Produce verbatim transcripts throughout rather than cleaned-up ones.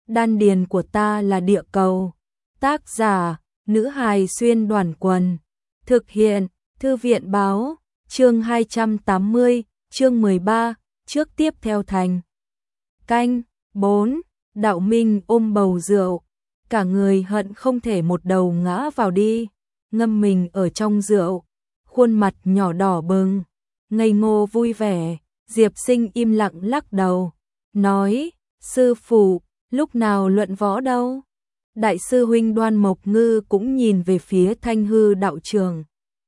đan điền của ta là địa cầu. Tác giả, nữ hài xuyên đoàn quần. Thực hiện, thư viện báo, chương hai trăm tám mươi, chương mười ba, trước tiếp theo thành. Canh, bốn, Đạo Minh ôm bầu rượu, cả người hận không thể một đầu ngã vào đi, ngâm mình ở trong rượu, khuôn mặt nhỏ đỏ bừng, ngây ngô vui vẻ. Diệp Sinh im lặng lắc đầu, nói, sư phụ, lúc nào luận võ đâu? Đại sư huynh Đoan Mộc Ngư cũng nhìn về phía Thanh Hư đạo trường.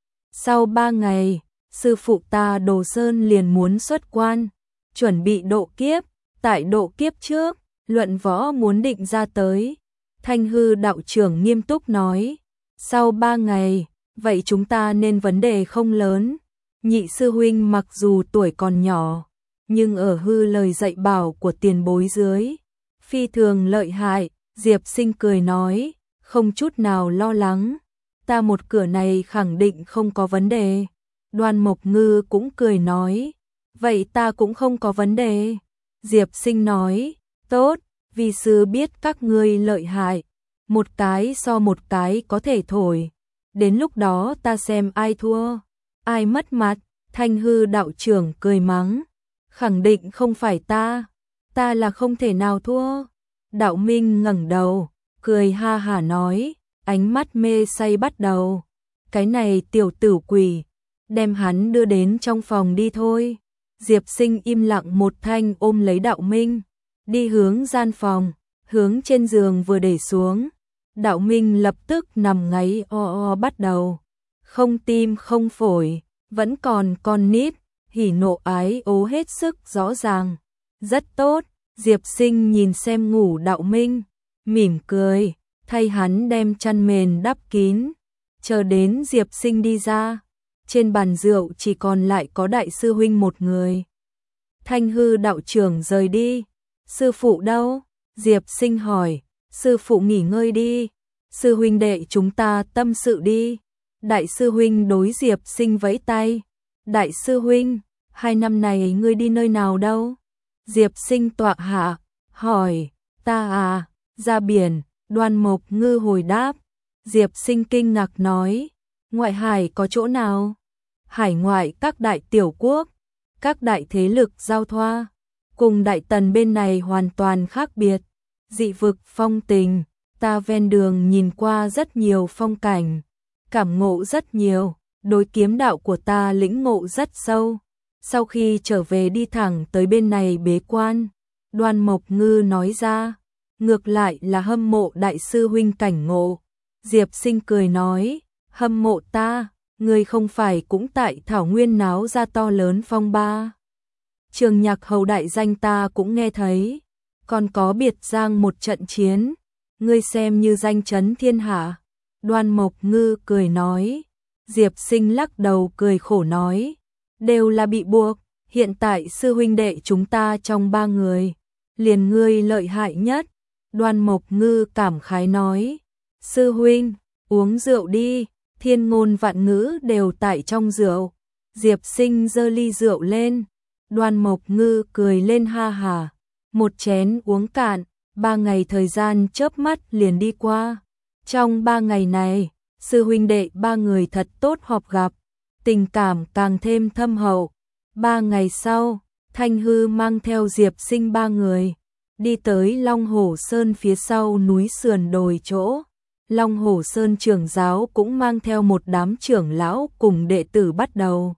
Sau ba ngày, sư phụ ta Đồ Sơn liền muốn xuất quan, chuẩn bị độ kiếp, tại độ kiếp trước, luận võ muốn định ra tới. Thanh Hư đạo trưởng nghiêm túc nói, sau ba ngày, vậy chúng ta nên vấn đề không lớn. Nhị sư huynh mặc dù tuổi còn nhỏ, nhưng ở hư lời dạy bảo của tiền bối dưới, phi thường lợi hại. Diệp Sinh cười nói, không chút nào lo lắng, ta một cửa này khẳng định không có vấn đề. Đoan Mộc Ngư cũng cười nói, vậy ta cũng không có vấn đề. Diệp Sinh nói, tốt, vi sư biết các ngươi lợi hại, một cái so một cái có thể thổi, đến lúc đó ta xem ai thua, ai mất mặt. Thanh Hư đạo trưởng cười mắng, khẳng định không phải ta, ta là không thể nào thua. Đạo Minh ngẩng đầu, cười ha hả nói, ánh mắt mê say bắt đầu, cái này tiểu tử quỷ, đem hắn đưa đến trong phòng đi thôi. Diệp Sinh im lặng một thanh ôm lấy Đạo Minh, đi hướng gian phòng, hướng trên giường vừa để xuống. Đạo Minh lập tức nằm ngáy o o bắt đầu, không tim không phổi, vẫn còn con nít, hỉ nộ ái ố hết sức rõ ràng. Rất tốt, Diệp Sinh nhìn xem ngủ Đạo Minh, mỉm cười, thay hắn đem chăn mền đắp kín. Chờ đến Diệp Sinh đi ra, trên bàn rượu chỉ còn lại có đại sư huynh một người. Thanh Hư đạo trưởng rời đi, sư phụ đâu? Diệp Sinh hỏi, sư phụ nghỉ ngơi đi, sư huynh đệ chúng ta tâm sự đi. Đại sư huynh đối Diệp Sinh vẫy tay, đại sư huynh, hai năm này ngươi đi nơi nào đâu? Diệp Sinh tọa hạ, hỏi, ta à, ra biển. Đoan Mộc Ngư hồi đáp. Diệp Sinh kinh ngạc nói, ngoại hải có chỗ nào? Hải ngoại các đại tiểu quốc, các đại thế lực giao thoa, cùng Đại Tần bên này hoàn toàn khác biệt. Dị vực phong tình, ta ven đường nhìn qua rất nhiều phong cảnh, cảm ngộ rất nhiều, đối kiếm đạo của ta lĩnh ngộ rất sâu. Sau khi trở về đi thẳng tới bên này bế quan. Đoan Mộc Ngư nói ra, ngược lại là hâm mộ đại sư huynh cảnh ngộ. Diệp Sinh cười nói, hâm mộ ta, người không phải cũng tại Thảo Nguyên náo ra to lớn phong ba. Trường Nhạc Hầu đại danh ta cũng nghe thấy, còn có Biệt Giang một trận chiến, ngươi xem như danh chấn thiên hạ. Đoan Mộc Ngư cười nói. Diệp Sinh lắc đầu cười khổ nói, đều là bị buộc, hiện tại sư huynh đệ chúng ta trong ba người, liền ngươi lợi hại nhất. Đoan Mộc Ngư cảm khái nói, sư huynh, uống rượu đi, thiên ngôn vạn ngữ đều tại trong rượu. Diệp Sinh giơ ly rượu lên, Đoan Mộc Ngư cười lên ha hả, một chén uống cạn, ba ngày thời gian chớp mắt liền đi qua. Trong ba ngày này, sư huynh đệ ba người thật tốt họp gặp, tình cảm càng thêm thâm hậu. Ba ngày sau, Thanh Hư mang theo Diệp Sinh ba người, đi tới Long Hổ Sơn phía sau núi sườn đồi chỗ. Long Hổ Sơn trưởng giáo cũng mang theo một đám trưởng lão cùng đệ tử bắt đầu.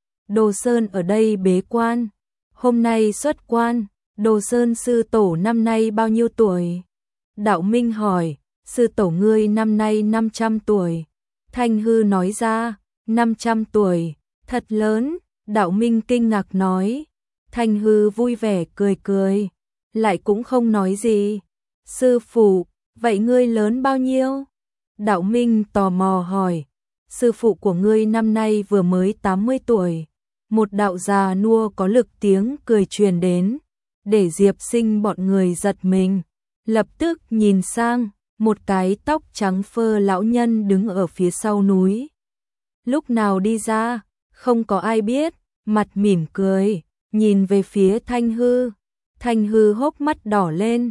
Đồ Sơn ở đây bế quan, hôm nay xuất quan. Đồ Sơn sư tổ năm nay bao nhiêu tuổi? Đạo Minh hỏi. Sư tổ ngươi năm nay năm trăm tuổi. Thanh Hư nói ra, năm trăm tuổi, thật lớn. Đạo Minh kinh ngạc nói. Thanh Hư vui vẻ cười cười, lại cũng không nói gì. Sư phụ, vậy ngươi lớn bao nhiêu? Đạo Minh tò mò hỏi. Sư phụ của ngươi năm nay vừa mới tám mươi tuổi. Một đạo già nua có lực tiếng cười truyền đến, để Diệp Sinh bọn người giật mình, lập tức nhìn sang. Một cái tóc trắng phơ lão nhân đứng ở phía sau núi. Lúc nào đi ra, không có ai biết, mặt mỉm cười, nhìn về phía Thanh Hư. Thanh Hư hốc mắt đỏ lên,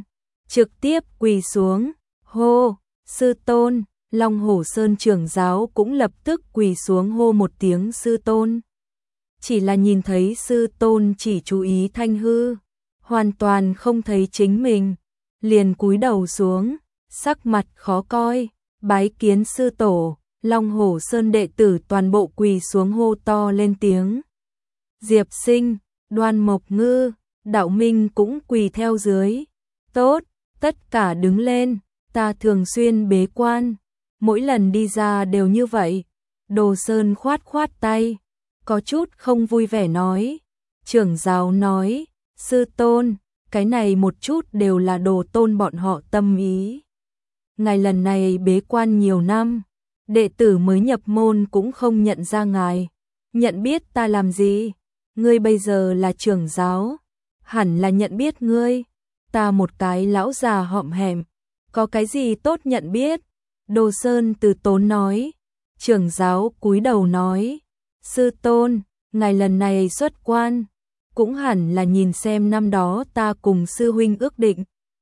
trực tiếp quỳ xuống, hô, sư tôn. Long Hổ Sơn trưởng giáo cũng lập tức quỳ xuống hô một tiếng sư tôn. Chỉ là nhìn thấy sư tôn chỉ chú ý Thanh Hư, hoàn toàn không thấy chính mình, liền cúi đầu xuống, sắc mặt khó coi, bái kiến sư tổ. Long Hổ Sơn đệ tử toàn bộ quỳ xuống hô to lên tiếng. Diệp Sinh, Đoan Mộc Ngư, Đạo Minh cũng quỳ theo dưới. Tốt, tất cả đứng lên, ta thường xuyên bế quan, mỗi lần đi ra đều như vậy. Đồ Sơn khoát khoát tay, có chút không vui vẻ nói. Trưởng giáo nói, sư tôn, cái này một chút đều là đồ tôn bọn họ tâm ý. Ngài lần này bế quan nhiều năm, đệ tử mới nhập môn cũng không nhận ra ngài, nhận biết ta làm gì? Ngươi bây giờ là trưởng giáo, hẳn là nhận biết ngươi. Ta một cái lão già hõm hẹm, có cái gì tốt nhận biết? Đồ Sơn từ tốn nói. Trưởng giáo cúi đầu nói, sư tôn, ngài lần này xuất quan, cũng hẳn là nhìn xem năm đó ta cùng sư huynh ước định.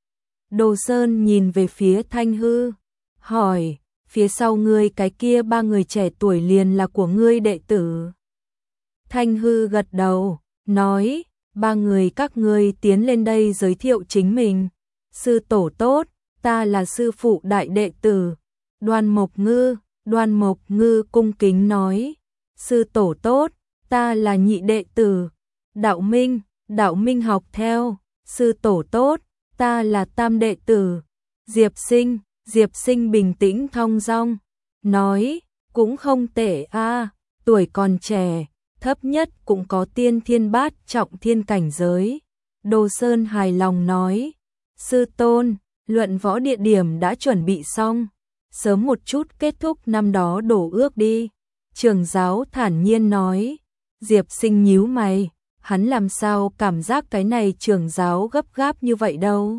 Đồ Sơn nhìn về phía Thanh Hư, hỏi, phía sau ngươi cái kia ba người trẻ tuổi liền là của ngươi đệ tử. Thanh Hư gật đầu, nói, ba người các ngươi tiến lên đây giới thiệu chính mình. Sư tổ tốt, ta là sư phụ đại đệ tử, Đoan Mộc Ngư. Đoan Mộc Ngư cung kính nói, sư tổ tốt, ta là nhị đệ tử, Đạo Minh. Đạo Minh học theo, sư tổ tốt, ta là tam đệ tử, Diệp Sinh. Diệp Sinh bình tĩnh thong dong, nói, cũng không tệ a, tuổi còn trẻ, thấp nhất cũng có tiên thiên bát trọng thiên cảnh giới. Đồ Sơn hài lòng nói, sư tôn, luận võ địa điểm đã chuẩn bị xong, sớm một chút kết thúc năm đó đổ ước đi. Trưởng giáo thản nhiên nói. Diệp Sinh nhíu mày, hắn làm sao cảm giác cái này trưởng giáo gấp gáp như vậy đâu.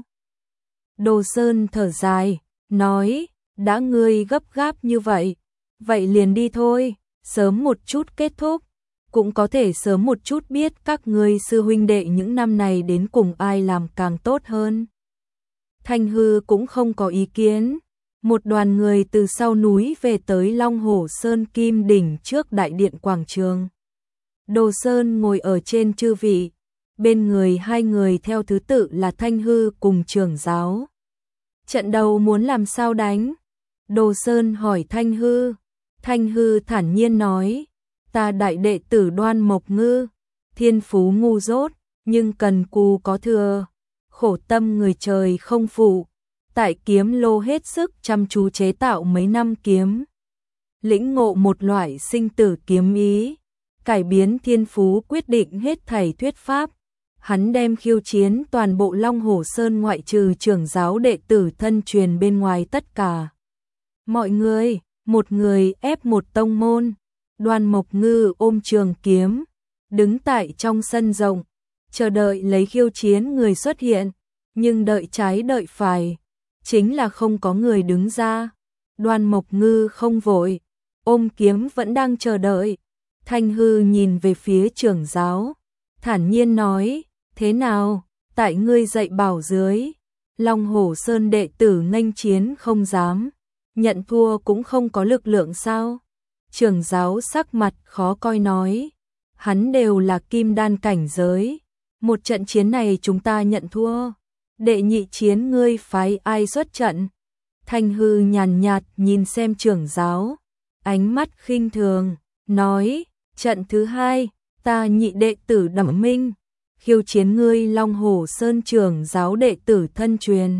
Đồ Sơn thở dài, nói, đã ngươi gấp gáp như vậy, vậy liền đi thôi, sớm một chút kết thúc, cũng có thể sớm một chút biết các ngươi sư huynh đệ những năm này đến cùng ai làm càng tốt hơn. Thanh Hư cũng không có ý kiến. Một đoàn người từ sau núi về tới Long Hổ Sơn Kim Đỉnh trước đại điện quảng trường. Đồ Sơn ngồi ở trên chư vị, bên người hai người theo thứ tự là Thanh Hư cùng trưởng giáo. Trận đầu muốn làm sao đánh? Đồ Sơn hỏi Thanh Hư. Thanh Hư thản nhiên nói, ta đại đệ tử Đoan Mộc Ngư, thiên phú ngu dốt, nhưng cần cù có thừa, khổ tâm người trời không phụ. Tại kiếm lô hết sức chăm chú chế tạo mấy năm kiếm, lĩnh ngộ một loại sinh tử kiếm ý, cải biến thiên phú quyết định hết thảy thuyết pháp. Hắn đem khiêu chiến toàn bộ Long Hổ Sơn ngoại trừ trưởng giáo đệ tử thân truyền bên ngoài tất cả mọi người, một người ép một tông môn. Đoan Mộc Ngư ôm trường kiếm, đứng tại trong sân rộng, chờ đợi lấy khiêu chiến người xuất hiện, nhưng đợi trái đợi phải, chính là không có người đứng ra. Đoan Mộc Ngư không vội, ôm kiếm vẫn đang chờ đợi. Thanh Hư nhìn về phía trưởng giáo, thản nhiên nói, thế nào, tại ngươi dạy bảo dưới, Long Hổ Sơn đệ tử nghênh chiến không dám, nhận thua cũng không có lực lượng sao? Trưởng giáo sắc mặt khó coi nói, hắn đều là kim đan cảnh giới, một trận chiến này chúng ta nhận thua. Đệ nhị chiến ngươi phái ai xuất trận? Thanh Hư nhàn nhạt nhìn xem trưởng giáo, ánh mắt khinh thường, nói, trận thứ hai, ta nhị đệ tử Đạo Minh, khiêu chiến ngươi Long Hổ Sơn trưởng giáo đệ tử thân truyền.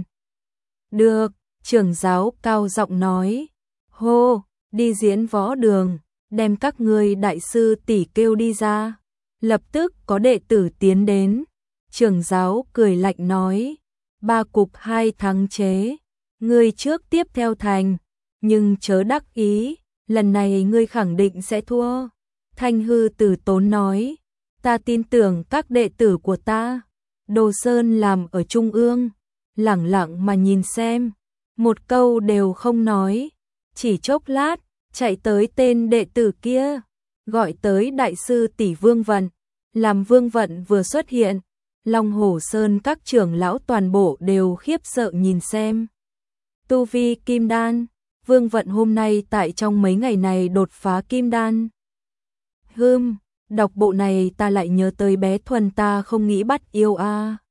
Được, trưởng giáo cao giọng nói, hô, đi diễn võ đường, đem các ngươi đại sư tỷ kêu đi ra. Lập tức có đệ tử tiến đến, trưởng giáo cười lạnh nói, ba cục hai thắng chế, ngươi trước tiếp theo thành, nhưng chớ đắc ý, lần này ngươi khẳng định sẽ thua. Thanh Hư từ tốn nói, ta tin tưởng các đệ tử của ta. Đồ Sơn làm ở trung ương, lẳng lặng mà nhìn xem, một câu đều không nói. Chỉ chốc lát, chạy tới tên đệ tử kia, gọi tới đại sư tỷ Vương Vận. Làm Vương Vận vừa xuất hiện, Long Hổ Sơn các trưởng lão toàn bộ đều khiếp sợ nhìn xem. Tu vi kim đan, Vương Vận hôm nay tại trong mấy ngày này đột phá kim đan. Hừm, đọc bộ này ta lại nhớ tới bé Thuần ta không nghĩ bắt yêu a.